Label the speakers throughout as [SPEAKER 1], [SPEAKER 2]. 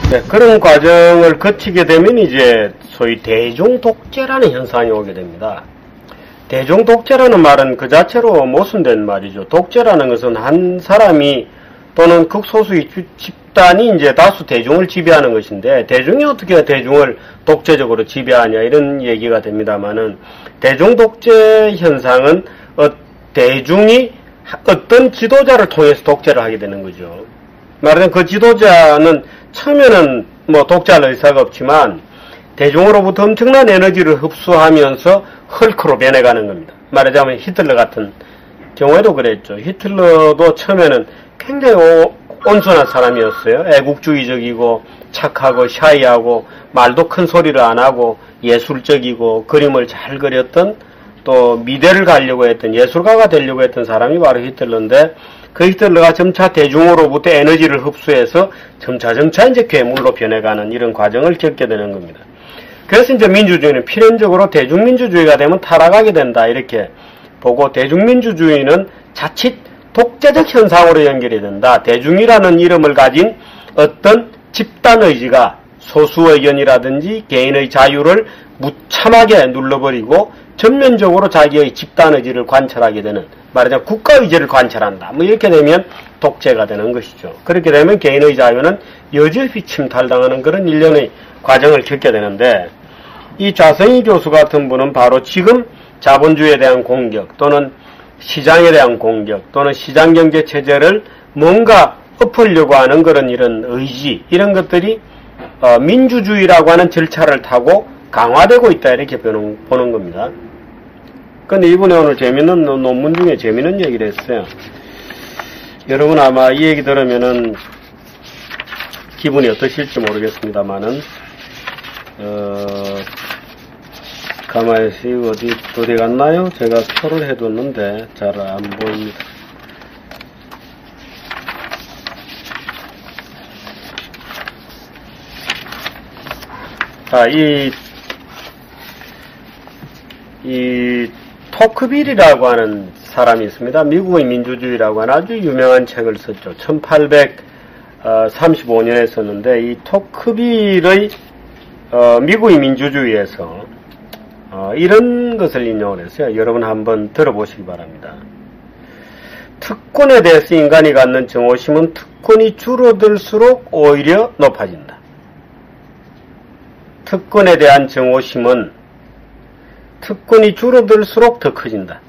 [SPEAKER 1] 네, 그런 과정을 거치게 되면 이제 소위 대중 독재라는 현상이 오게 됩니다. 대중 독재라는 말은 그 자체로 모순된 말이죠. 독재라는 것은 한 사람이 또는 극소수의 집단이 이제 다수 대중을 지배하는 것인데, 대중이 어떻게 대중을 독재적으로 지배하냐 이런 얘기가 됩니다만은, 대중 독재 현상은 대중이 어떤 지도자를 통해서 독재를 하게 되는 거죠. 말하자면 그 지도자는 처음에는 뭐 독재할 의사가 없지만 대중으로부터 엄청난 에너지를 흡수하면서 헐크로 변해가는 겁니다. 말하자면 히틀러 같은 경우에도 그랬죠. 히틀러도 처음에는 굉장히 온순한 사람이었어요. 애국주의적이고 착하고 샤이하고 말도 큰 소리를 안 하고 예술적이고 그림을 잘 그렸던, 또 미대를 가려고 했던, 예술가가 되려고 했던 사람이 바로 히틀러인데, 그 히틀러가 점차 대중으로부터 에너지를 흡수해서 점차 이제 괴물로 변해가는 이런 과정을 겪게 되는 겁니다. 그래서 이제 민주주의는 필연적으로 대중민주주의가 되면 타락하게 된다 이렇게 보고, 대중민주주의는 자칫 독재적 현상으로 연결이 된다. 대중이라는 이름을 가진 어떤 집단의지가 소수 의견이라든지 개인의 자유를 무참하게 눌러버리고 전면적으로 자기의 집단의지를 관철하게 되는, 말하자면 국가의지를 관철한다. 뭐 이렇게 되면 독재가 되는 것이죠. 그렇게 되면 개인의 자유는 여지없이 침탈당하는 그런 일련의 과정을 겪게 되는데, 이 좌성희 교수 같은 분은 바로 지금 자본주의에 대한 공격, 또는 시장에 대한 공격, 또는 시장경제 체제를 뭔가 엎으려고 하는 그런 이런 의지, 이런 것들이 민주주의라고 하는 절차를 타고 강화되고 있다 이렇게 보는 겁니다. 근데 이분이 오늘 재밌는 논문 중에 재밌는 얘기를 했어요. 여러분 아마 이 얘기 들으면은 기분이 어떠실지 모르겠습니다만은, 가만히 어디 갔나요? 제가 표를 해뒀는데 잘 안 보입니다. 이 토크빌이라고 하는 사람이 있습니다. 미국의 민주주의라고 하는 아주 유명한 책을 썼죠. 1835년에 썼는데, 이 토크빌의 미국의 민주주의에서 이런 것을 인용을 했어요. 여러분 한번 들어보시기 바랍니다. 특권에 대해서 인간이 갖는 정오심은 특권이 줄어들수록 오히려 높아진다. 특권에 대한 정오심은 특권이 줄어들수록 더 커진다.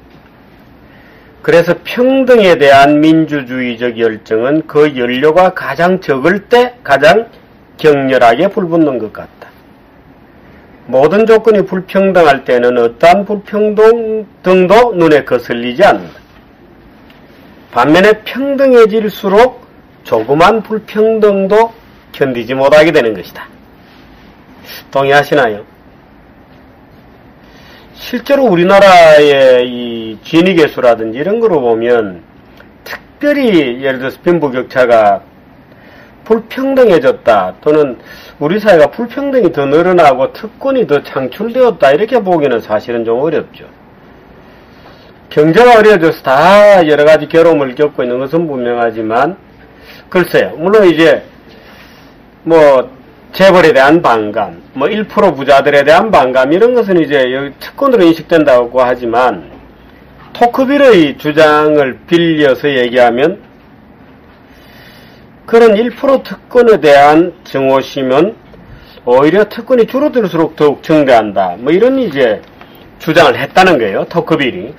[SPEAKER 1] 그래서 평등에 대한 민주주의적 열정은 그 연료가 가장 적을 때 가장 격렬하게 불붙는 것 같다. 모든 조건이 불평등할 때는 어떠한 불평등도 눈에 거슬리지 않는다. 반면에 평등해질수록 조그만 불평등도 견디지 못하게 되는 것이다. 동의하시나요? 실제로 우리나라의 이 진위계수라든지 이런 거로 보면, 특별히 예를 들어서 빈부격차가 불평등해졌다, 또는 우리 사회가 불평등이 더 늘어나고 특권이 더 창출되었다 이렇게 보기는 사실은 좀 어렵죠. 경제가 어려워져서 다 여러가지 괴로움을 겪고 있는 것은 분명하지만, 글쎄요, 물론 이제 뭐 재벌에 대한 반감, 뭐 1% 부자들에 대한 반감, 이런 것은 이제 여기 특권으로 인식된다고 하지만, 토크빌의 주장을 빌려서 얘기하면 그런 1% 특권에 대한 증오심은 오히려 특권이 줄어들수록 더욱 증대한다, 뭐 이런 이제 주장을 했다는 거예요. 토크빌이.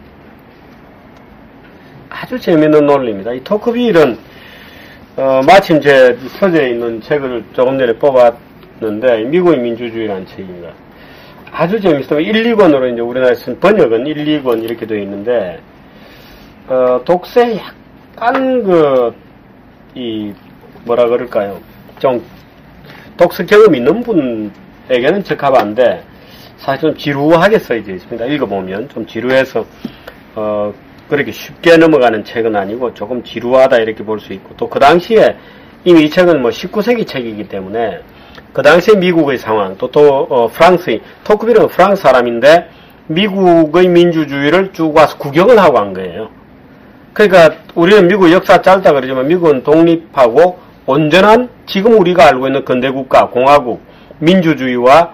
[SPEAKER 1] 아주 재밌는 논리입니다. 이 토크빌은 마침 제 서재에 있는 책을 조금 전에 뽑았는데, 미국의 민주주의라는 책입니다. 아주 재밌어요. 1, 2권으로 이제 우리나라에서 번역은 1, 2권 이렇게 되어 있는데, 독서에 약간 뭐라 그럴까요? 좀 독서 경험 있는 분에게는 적합한데, 사실 좀 지루하게 써져 있습니다. 읽어보면 좀 지루해서, 그렇게 쉽게 넘어가는 책은 아니고 조금 지루하다 이렇게 볼 수 있고, 또 그 당시에 이미 이 책은 뭐 19세기 책이기 때문에 그 당시에 미국의 상황, 또 프랑스의, 토크빌은 프랑스 사람인데 미국의 민주주의를 쭉 와서 구경을 하고 한 거예요. 그러니까 우리는 미국 역사 짧다 그러지만 미국은 독립하고 온전한 지금 우리가 알고 있는 근대국가, 공화국, 민주주의와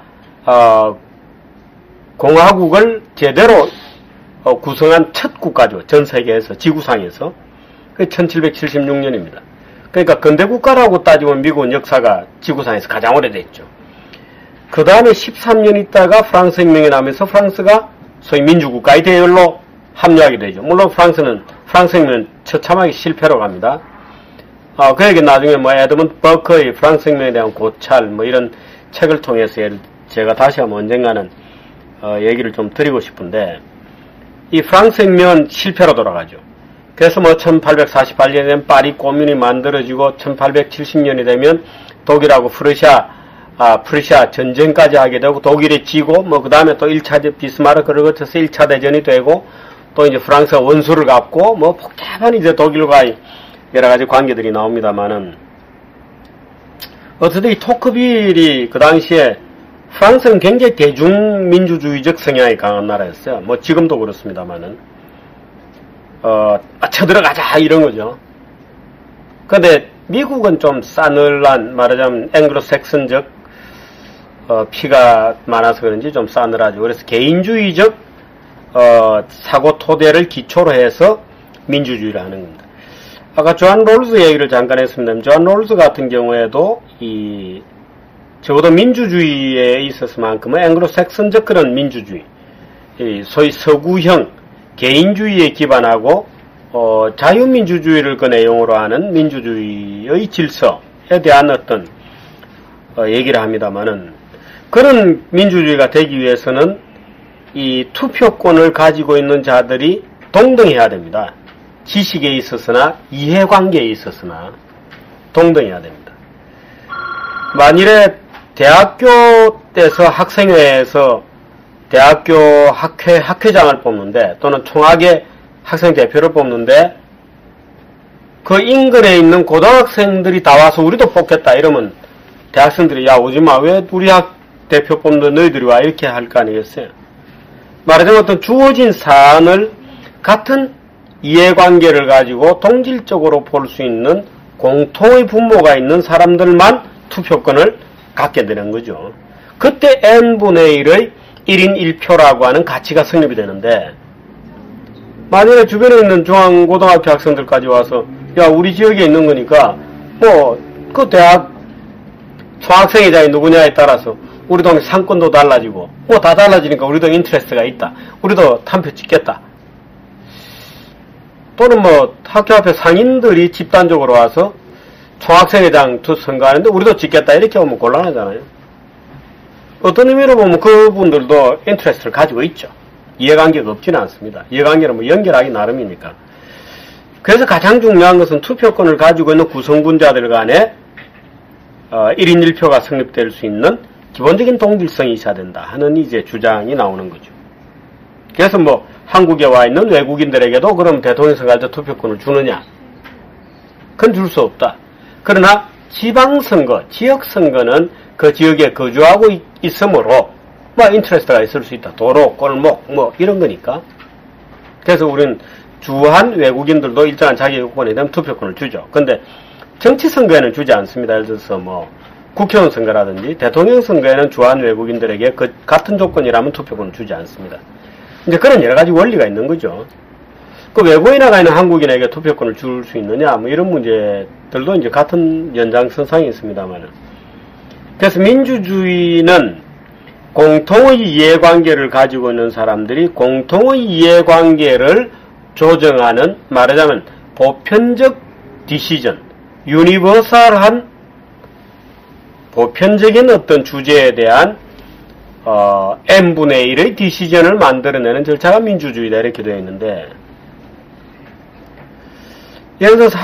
[SPEAKER 1] 공화국을 제대로 구성한 첫 국가죠. 전 세계에서, 지구상에서. 그게 1776년입니다. 그러니까 근대국가라고 따지면 미국은 역사가 지구상에서 가장 오래됐죠. 그 다음에 13년 있다가 프랑스 혁명이 나면서 프랑스가 소위 민주국가의 대열로 합류하게 되죠. 물론 프랑스 혁명은 처참하게 실패로 갑니다. 그 얘기 나중에 에드먼드 버커의 프랑스 혁명에 대한 고찰 이런 책을 통해서 제가 다시 한번 언젠가는 얘기를 좀 드리고 싶은데, 이 프랑스 혁명은 실패로 돌아가죠. 그래서 1848년엔 파리 코뮌이 만들어지고 1870년이 되면 독일하고 프르시아 전쟁까지 하게 되고 독일이 지고 그 다음에 또 1차 비스마르크를 거쳐서 1차 대전이 되고 또 이제 프랑스가 원수를 갚고 복잡한 이제 독일과의 여러 가지 관계들이 나옵니다만은, 어쨌든 이 토크빌이 그 당시에 프랑스는 굉장히 대중민주주의적 성향이 강한 나라였어요. 지금도 그렇습니다만은, 쳐들어가자 이런 거죠. 근데 미국은 좀 싸늘한, 말하자면 앵글로색슨적 피가 많아서 그런지 좀 싸늘하죠. 그래서 개인주의적 사고 토대를 기초로 해서 민주주의를 하는 겁니다. 아까 존 롤즈 얘기를 잠깐 했습니다. 존 롤즈 같은 경우에도 적어도 민주주의에 있어서만큼은 앵글로색슨적 그런 민주주의, 소위 서구형 개인주의에 기반하고 자유민주주의를 그 내용으로 하는 민주주의의 질서에 대한 어떤 얘기를 합니다만은, 그런 민주주의가 되기 위해서는 이 투표권을 가지고 있는 자들이 동등해야 됩니다. 지식에 있어서나 이해관계에 있어서나 동등해야 됩니다. 만일에 대학교 때서 학생회에서 대학교 학회장을 뽑는데, 또는 총학의 학생 대표를 뽑는데, 그 인근에 있는 고등학생들이 다 와서 우리도 뽑겠다 이러면 대학생들이 야 오지마, 왜 우리 학 대표 뽑는데 너희들이 와, 이렇게 할 거 아니겠어요. 말하자면 어떤 주어진 사안을 같은 이해관계를 가지고 동질적으로 볼 수 있는 공통의 분모가 있는 사람들만 투표권을 갖게 되는 거죠. 그때 n분의 1의 1인 1표라고 하는 가치가 성립이 되는데, 만약에 주변에 있는 중앙고등학교 학생들까지 와서 야 우리 지역에 있는 거니까 그 대학 총학생회장이 누구냐에 따라서 우리 동네 상권도 달라지고 다 달라지니까 우리도 인트레스트가 있다, 우리도 탐표 찍겠다, 또는 학교 앞에 상인들이 집단적으로 와서 총학생회장 선거하는데 우리도 찍겠다, 이렇게 오면 곤란하잖아요. 어떤 의미로 보면 그분들도 인트레스트를 가지고 있죠. 이해관계가 없지는 않습니다. 이해관계는 연결하기 나름이니까. 그래서 가장 중요한 것은 투표권을 가지고 있는 구성분자들 간에 1인 1표가 성립될 수 있는 기본적인 동질성이 있어야 된다 하는 이제 주장이 나오는 거죠. 그래서 한국에 와 있는 외국인들에게도 그럼 대통령 선거할 때 투표권을 주느냐? 그건 줄 수 없다. 그러나 지방선거, 지역선거는 그 지역에 거주하고 있으므로 인트레스트가 있을 수 있다. 도로, 골목 이런 거니까. 그래서 우리는 주한 외국인들도 일정한 자기 요건에 대한 투표권을 주죠. 근데 정치선거에는 주지 않습니다. 예를 들어서 국회의원 선거라든지 대통령 선거에는 주한 외국인들에게 같은 조건이라면 투표권을 주지 않습니다. 이제 그런 여러 가지 원리가 있는 거죠. 그 외국에 나가 있는 한국인에게 투표권을 줄 수 있느냐, 이런 문제들도 이제 같은 연장선상에 있습니다만은. 그래서 민주주의는 공통의 이해관계를 가지고 있는 사람들이 공통의 이해관계를 조정하는, 말하자면 보편적 디시전, 유니버설한 보편적인 어떤 주제에 대한 n분의 1의 디시전을 만들어내는 절차가 민주주의다, 이렇게 되어 있는데, 예를 들어서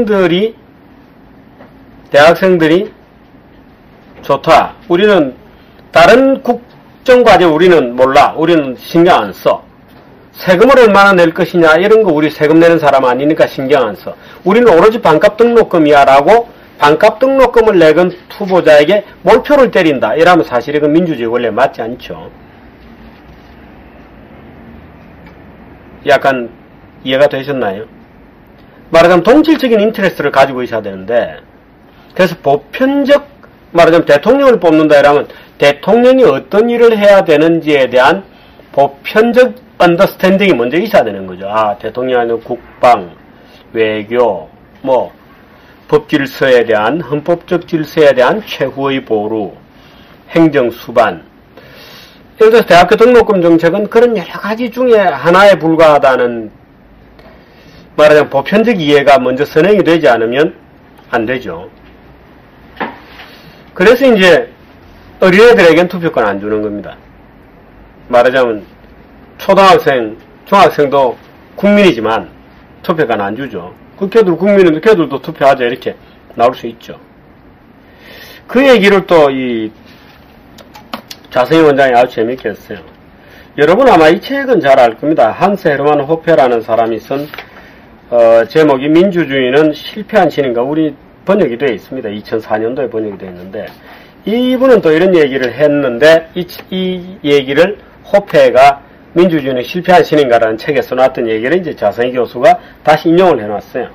[SPEAKER 1] 대학생들이 좋다, 우리는 다른 국정과제 우리는 몰라, 우리는 신경 안 써, 세금을 얼마나 낼 것이냐 이런 거 우리 세금 내는 사람 아니니까 신경 안 써, 우리는 오로지 반값 등록금이야 라고 반값 등록금을 내건 후보자에게 몰표를 때린다, 이러면 사실 이건 민주주의 원래 맞지 않죠. 약간 이해가 되셨나요? 말하자면 동질적인 인트레스트를 가지고 있어야 되는데, 그래서 보편적, 말하자면 대통령을 뽑는다 이러면 대통령이 어떤 일을 해야 되는지에 대한 보편적 언더스탠딩이 먼저 있어야 되는 거죠. 아, 대통령은 국방, 외교, 뭐 법질서에 대한, 헌법적 질서에 대한 최후의 보루, 행정 수반. 예를 들어서 대학교 등록금 정책은 그런 여러 가지 중에 하나에 불과하다는, 말하자면 보편적 이해가 먼저 선행이 되지 않으면 안 되죠. 그래서 이제 어린애들에겐 투표권 안 주는 겁니다. 말하자면 초등학생, 중학생도 국민이지만 투표권 안 주죠. 그 걔들 국민인데 걔들도 투표하자 이렇게 나올 수 있죠. 그 얘기를 또 이 자성희 원장이 아주 재밌게 했어요. 여러분 아마 이 책은 잘 알 겁니다. 한스 헤르만 호페라는 사람이 쓴 제목이 민주주의는 실패한 신인가, 우리 번역이 되어 있습니다. 2004년도에 번역이 되어 있는데, 이분은 또 이런 얘기를 했는데, 이 얘기를 호페가 민주주의는 실패한 신인가라는 책에 써놨던 얘기를 이제 자성희 교수가 다시 인용을 해놨어요.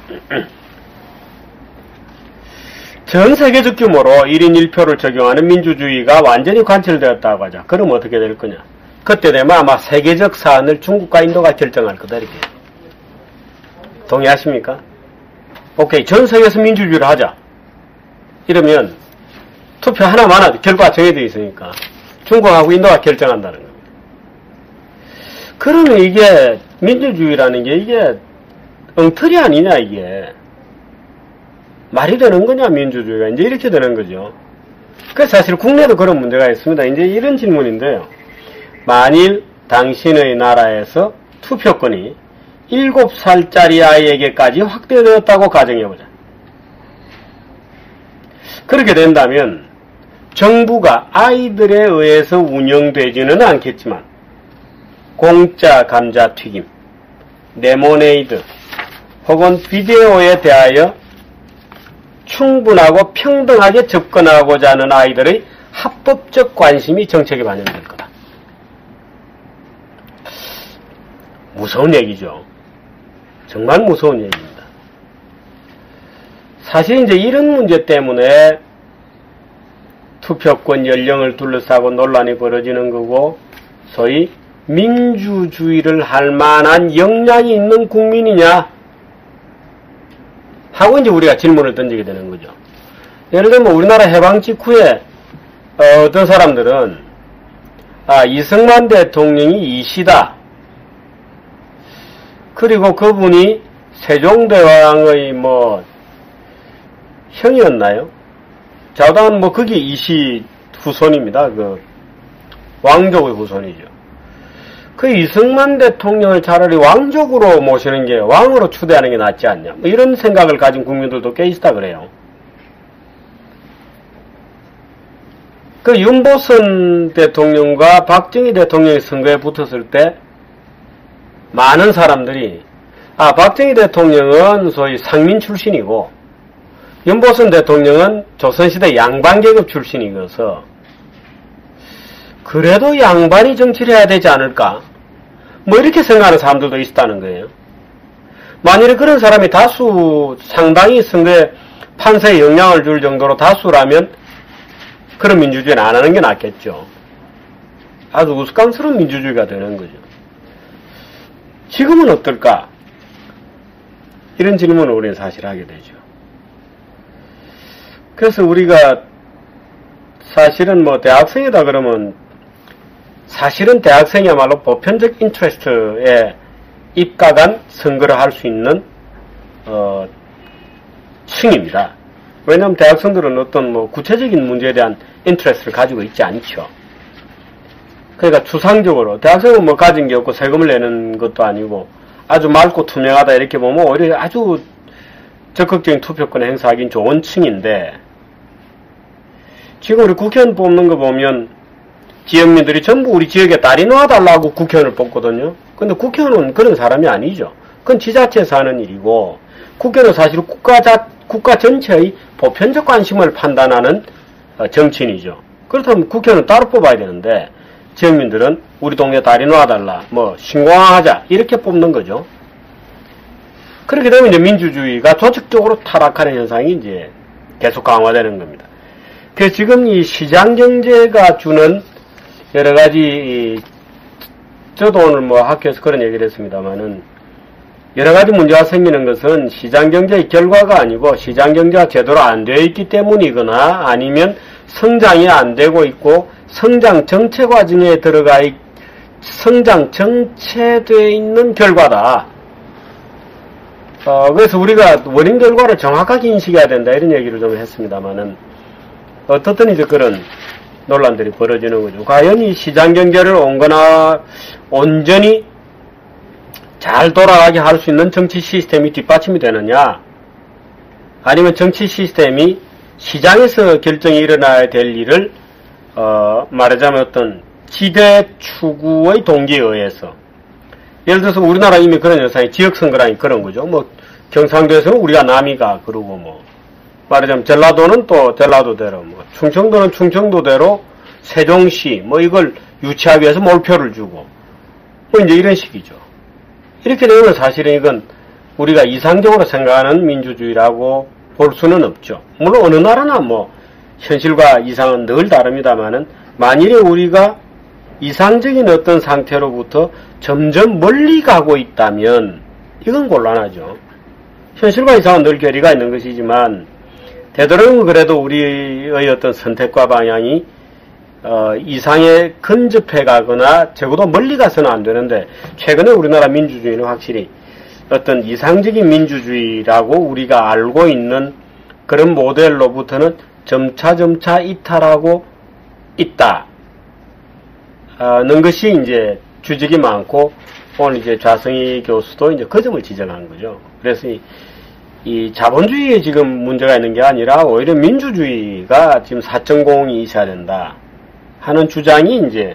[SPEAKER 1] 전 세계적 규모로 1인 1표를 적용하는 민주주의가 완전히 관철되었다고 하자. 그럼 어떻게 될 거냐? 그때 되면 아마 세계적 사안을 중국과 인도가 결정할 거다, 이렇게. 동의하십니까? 오케이, 전 세계에서 민주주의를 하자. 이러면 투표 하나만 하죠. 결과가 정해져 있으니까. 중국하고 인도가 결정한다는 겁니다. 그러면 이게 민주주의라는 게 이게 엉터리 아니냐, 이게. 말이 되는 거냐, 민주주의가. 이제 이렇게 되는 거죠. 그래서 사실 국내도 그런 문제가 있습니다. 이제 이런 질문인데요. 만일 당신의 나라에서 투표권이 7살짜리 아이에게까지 확대되었다고 가정해보자. 그렇게 된다면 정부가 아이들에 의해서 운영되지는 않겠지만 공짜 감자튀김, 레모네이드 혹은 비데오에 대하여 충분하고 평등하게 접근하고자 하는 아이들의 합법적 관심이 정책에 반영될 거다. 무서운 얘기죠. 정말 무서운 얘기입니다. 사실 이제 이런 문제 때문에 투표권 연령을 둘러싸고 논란이 벌어지는 거고, 소위 민주주의를 할 만한 역량이 있는 국민이냐 하고 이제 우리가 질문을 던지게 되는 거죠. 예를 들면 우리나라 해방 직후에 어떤 사람들은 이승만 대통령이 이시다. 그리고 그분이 세종대왕의 뭐 형이었나요? 자우당은 뭐 그게 이시 후손입니다. 그 왕족의 후손이죠. 그 이승만 대통령을 차라리 왕족으로 모시는 게, 왕으로 추대하는 게 낫지 않냐, 뭐 이런 생각을 가진 국민들도 꽤 있다 그래요. 그 윤보선 대통령과 박정희 대통령이 선거에 붙었을 때 많은 사람들이 박정희 대통령은 소위 상민 출신이고 윤보선 대통령은 조선시대 양반계급 출신이어서 그래도 양반이 정치를 해야 되지 않을까, 뭐 이렇게 생각하는 사람들도 있었다는 거예요. 만일에 그런 사람이 다수, 상당히 선거에 판세에 영향을 줄 정도로 다수라면 그런 민주주의는 안 하는 게 낫겠죠. 아주 우스꽝스러운 민주주의가 되는 거죠. 지금은 어떨까? 이런 질문을 우리는 사실 하게 되죠. 그래서 우리가 사실은 뭐 대학생이다 그러면 사실은 대학생이야말로 보편적 인트레스트에 입각한 선거를 할 수 있는 층입니다. 왜냐하면 대학생들은 어떤 뭐 구체적인 문제에 대한 인트레스트를 가지고 있지 않죠. 그러니까 추상적으로 대학생은 뭐 가진 게 없고 세금을 내는 것도 아니고 아주 맑고 투명하다 이렇게 보면 오히려 아주 적극적인 투표권을 행사하기는 좋은 층인데, 지금 우리 국회의원 뽑는 거 보면 지역민들이 전부 우리 지역에 다리 놓아달라고 국회의원을 뽑거든요. 근데 국회의원은 그런 사람이 아니죠. 그건 지자체에서 하는 일이고, 국회의원은 사실 국가 전체의 보편적 관심을 판단하는 정치인이죠. 그렇다면 국회의원은 따로 뽑아야 되는데, 지역민들은 우리 동네 다리 놓아달라, 뭐 신공항하자 이렇게 뽑는 거죠. 그렇게 되면 이제 민주주의가 조직적으로 타락하는 현상이 이제 계속 강화되는 겁니다. 그래서 지금 이 시장경제가 주는 여러 가지, 저도 오늘 뭐 학교에서 그런 얘기를 했습니다만은, 여러 가지 문제가 생기는 것은 시장경제의 결과가 아니고 시장경제가 제대로 안 되어 있기 때문이거나 아니면 성장이 안 되고 있고 성장 정체 과정에 성장 정체되어 있는 결과다. 그래서 우리가 원인 결과를 정확하게 인식해야 된다 이런 얘기를 좀 했습니다만은 어떻든 이제 그런 논란들이 벌어지는 거죠. 과연 이 시장경제를 온전히 잘 돌아가게 할 수 있는 정치 시스템이 뒷받침이 되느냐, 아니면 정치 시스템이 시장에서 결정이 일어나야 될 일을 말하자면 어떤 지대 추구의 동기에 의해서, 예를 들어서 우리나라 이미 그런 현상이 지역선거라니 그런 거죠. 뭐 경상도에서는 우리가 남이가 그러고, 뭐 말하자면 전라도는 또 전라도대로, 뭐 충청도는 충청도대로 세종시 뭐 이걸 유치하기 위해서 몰표를 주고, 뭐 이제 이런 식이죠. 이렇게 되면 사실은 이건 우리가 이상적으로 생각하는 민주주의라고 볼 수는 없죠. 물론 어느 나라나 뭐 현실과 이상은 늘 다릅니다만은, 만일에 우리가 이상적인 어떤 상태로부터 점점 멀리 가고 있다면 이건 곤란하죠. 현실과 이상은 늘 괴리가 있는 것이지만 되도록이면 그래도 우리의 어떤 선택과 방향이 이상에 근접해 가거나 적어도 멀리 가서는 안 되는데, 최근에 우리나라 민주주의는 확실히 어떤 이상적인 민주주의라고 우리가 알고 있는 그런 모델로부터는 점차 이탈하고 있다는 것이 이제 주적이 많고, 오늘 이제 좌성희 교수도 이제 그 점을 지적한 거죠. 그래서 이 자본주의에 지금 문제가 있는 게 아니라 오히려 민주주의가 지금 4.0이 있어야 된다 하는 주장이 이제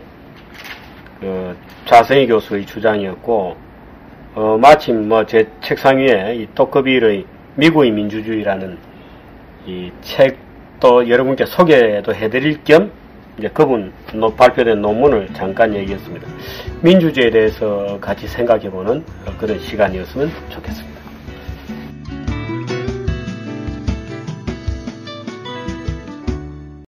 [SPEAKER 1] 좌성희 교수의 주장이었고, 마침 뭐 제 책상 위에 이 토크빌의 미국의 민주주의라는 이 책도 여러분께 소개도 해드릴 겸 이제 그분 발표된 논문을 잠깐 얘기했습니다. 민주주의에 대해서 같이 생각해보는 그런 시간이었으면 좋겠습니다.